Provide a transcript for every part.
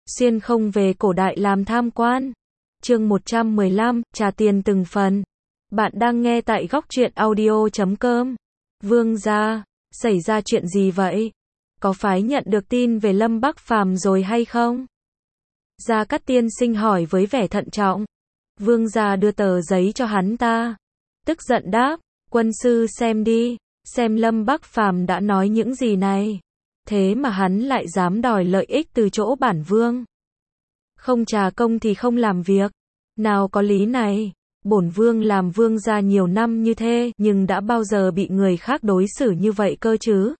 xuyên không về cổ đại làm tham quan. Chương 115, trả tiền từng phần. Bạn đang nghe tại góc truyện audio.com. Vương gia, xảy ra chuyện gì vậy? Có phải nhận được tin về Lâm Bắc Phàm rồi hay không? Gia Cát Tiên Sinh hỏi với vẻ thận trọng. Vương gia đưa tờ giấy cho hắn ta. Tức giận đáp, quân sư xem đi, xem Lâm Bắc Phàm đã nói những gì này. Thế mà hắn lại dám đòi lợi ích từ chỗ bản vương. Không trả công thì không làm việc. Nào có lý này, bổn vương làm vương gia nhiều năm như thế, nhưng đã bao giờ bị người khác đối xử như vậy cơ chứ?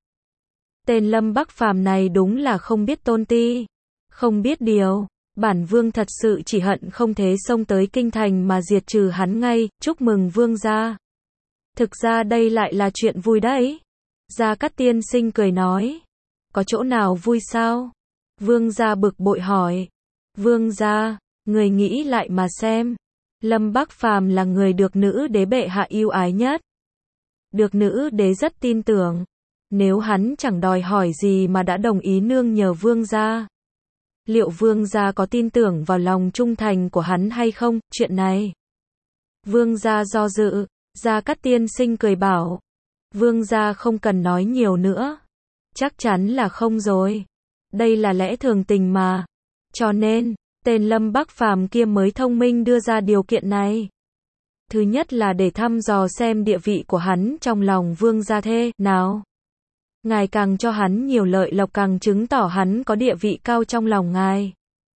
Tên Lâm Bắc Phàm này đúng là không biết tôn ti, không biết điều. Bản vương thật sự chỉ hận không thế xông tới kinh thành mà diệt trừ hắn ngay. Chúc mừng vương gia. Thực ra đây lại là chuyện vui đấy. Gia Cát Tiên Sinh cười nói. Có chỗ nào vui sao? Vương gia bực bội hỏi. Vương gia, người nghĩ lại mà xem. Lâm Bắc Phàm là người được nữ đế bệ hạ yêu ái nhất. Được nữ đế rất tin tưởng. Nếu hắn chẳng đòi hỏi gì mà đã đồng ý nương nhờ vương gia, liệu vương gia có tin tưởng vào lòng trung thành của hắn hay không? Chuyện này. Vương gia do dự. Gia Cát Tiên Sinh cười bảo. Vương gia không cần nói nhiều nữa. Chắc chắn là không rồi. Đây là lẽ thường tình mà. Cho nên, tên Lâm Bắc Phàm kia mới thông minh đưa ra điều kiện này. Thứ nhất là để thăm dò xem địa vị của hắn trong lòng vương gia thế nào. Ngài càng cho hắn nhiều lợi lộc càng chứng tỏ hắn có địa vị cao trong lòng ngài.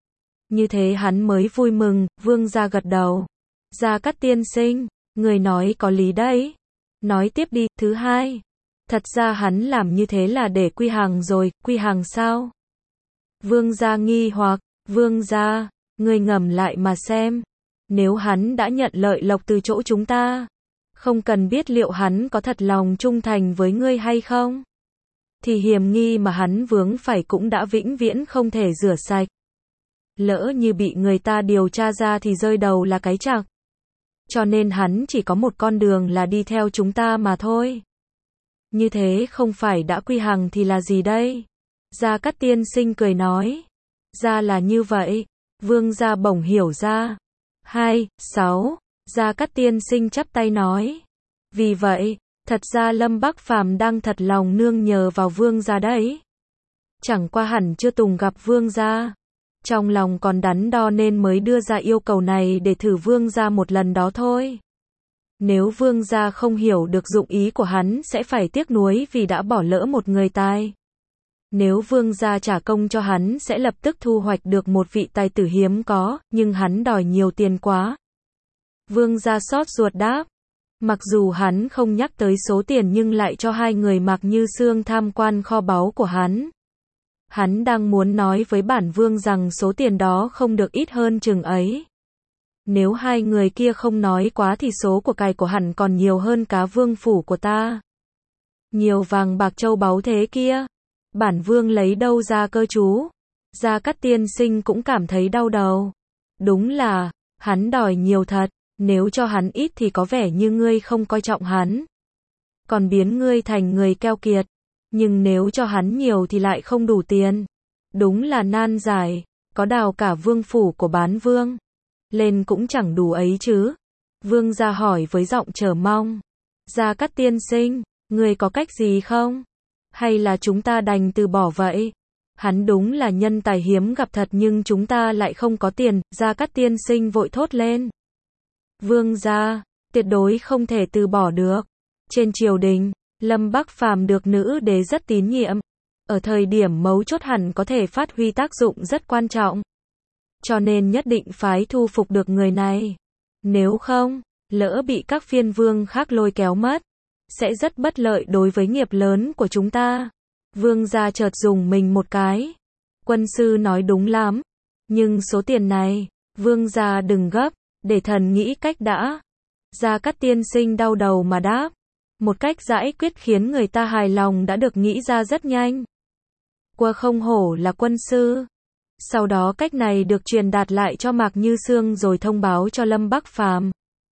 Như thế hắn mới vui mừng. Vương gia gật đầu. Gia Cát Tiên Sinh, người nói có lý đấy. Nói tiếp đi. Thứ hai, thật ra hắn làm như thế là để quy hàng rồi. Quy hàng sao? Vương gia nghi hoặc. Vương gia, người ngẫm lại mà xem. Nếu hắn đã nhận lợi lộc từ chỗ chúng ta, không cần biết liệu hắn có thật lòng trung thành với ngươi hay không, thì hiểm nghi mà hắn vướng phải cũng đã vĩnh viễn không thể rửa sạch. Lỡ như bị người ta điều tra ra thì rơi đầu là cái chạc. Cho nên hắn chỉ có một con đường là đi theo chúng ta mà thôi. Như thế không phải đã quy hàng thì là gì đây? Gia Cát Tiên Sinh cười nói. Ra là như vậy. Vương gia bỗng hiểu ra. 6. Gia Cát Tiên Sinh chắp tay nói. Vì vậy, thật ra Lâm Bắc Phàm đang thật lòng nương nhờ vào vương gia đấy. Chẳng qua hẳn chưa từng gặp vương gia. Trong lòng còn đắn đo nên mới đưa ra yêu cầu này để thử vương gia một lần đó thôi. Nếu vương gia không hiểu được dụng ý của hắn sẽ phải tiếc nuối vì đã bỏ lỡ một người tài. Nếu vương gia trả công cho hắn sẽ lập tức thu hoạch được một vị tài tử hiếm có, nhưng hắn đòi nhiều tiền quá. Vương gia xót ruột đáp. Mặc dù hắn không nhắc tới số tiền nhưng lại cho hai người Mạc Như Sương tham quan kho báu của hắn. Hắn đang muốn nói với bản vương rằng số tiền đó không được ít hơn chừng ấy. Nếu hai người kia không nói quá thì số của cải của hắn còn nhiều hơn cả vương phủ của ta. Nhiều vàng bạc châu báu thế kia. Bản vương lấy đâu ra cơ chú? Gia Cát Tiên Sinh cũng cảm thấy đau đầu. Đúng là, hắn đòi nhiều thật, nếu cho hắn ít thì có vẻ như ngươi không coi trọng hắn. Còn biến ngươi thành người keo kiệt. Nhưng nếu cho hắn nhiều thì lại không đủ tiền. Đúng là nan giải, có đào cả vương phủ của bán vương. Lên cũng chẳng đủ ấy chứ. Vương gia hỏi với giọng chờ mong. Gia Cát Tiên Sinh, ngươi có cách gì không? Hay là chúng ta đành từ bỏ vậy? Hắn đúng là nhân tài hiếm gặp thật nhưng chúng ta lại không có tiền. Gia Cát Tiên Sinh vội thốt lên. Vương gia, tuyệt đối không thể từ bỏ được. Trên triều đình, Lâm Bắc Phàm được nữ đế rất tín nhiệm. Ở thời điểm mấu chốt hẳn có thể phát huy tác dụng rất quan trọng. Cho nên nhất định phải thu phục được người này. Nếu không, lỡ bị các phiên vương khác lôi kéo mất, sẽ rất bất lợi đối với nghiệp lớn của chúng ta. Vương gia chợt dùng mình một cái. Quân sư nói đúng lắm. Nhưng số tiền này, vương gia đừng gấp, để thần nghĩ cách đã. Gia Cát Tiên Sinh đau đầu mà đáp. Một cách giải quyết khiến người ta hài lòng đã được nghĩ ra rất nhanh. Qua không hổ là quân sư. Sau đó cách này được truyền đạt lại cho Mạc Như Sương rồi thông báo cho Lâm Bắc Phàm.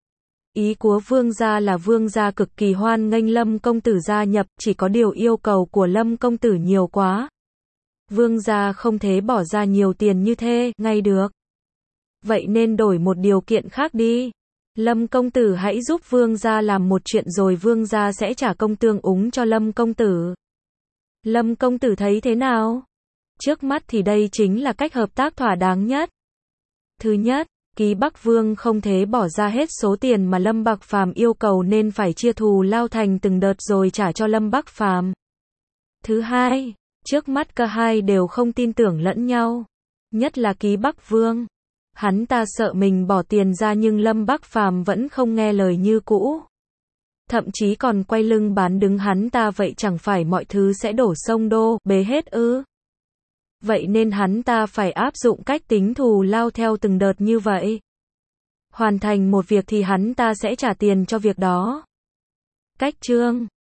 Ý của vương gia là vương gia cực kỳ hoan nghênh Lâm công tử gia nhập, chỉ có điều yêu cầu của Lâm công tử nhiều quá. Vương gia không thể bỏ ra nhiều tiền như thế, ngay được. Vậy nên đổi một điều kiện khác đi. Lâm công tử hãy giúp vương gia làm một chuyện rồi vương gia sẽ trả công tương ứng cho Lâm công tử. Lâm công tử thấy thế nào? Trước mắt thì đây chính là cách hợp tác thỏa đáng nhất. Thứ nhất, Ký Bắc Vương không thể bỏ ra hết số tiền mà Lâm Bắc Phàm yêu cầu nên phải chia thù lao thành từng đợt rồi trả cho Lâm Bắc Phàm. Thứ hai, trước mắt cả hai đều không tin tưởng lẫn nhau. Nhất là Ký Bắc Vương. Hắn ta sợ mình bỏ tiền ra nhưng Lâm Bắc Phàm vẫn không nghe lời như cũ. Thậm chí còn quay lưng bán đứng hắn ta, vậy chẳng phải mọi thứ sẽ đổ sông đổ bể hết ư? Vậy nên hắn ta phải áp dụng cách tính thù lao theo từng đợt như vậy. Hoàn thành một việc thì hắn ta sẽ trả tiền cho việc đó. Cách chương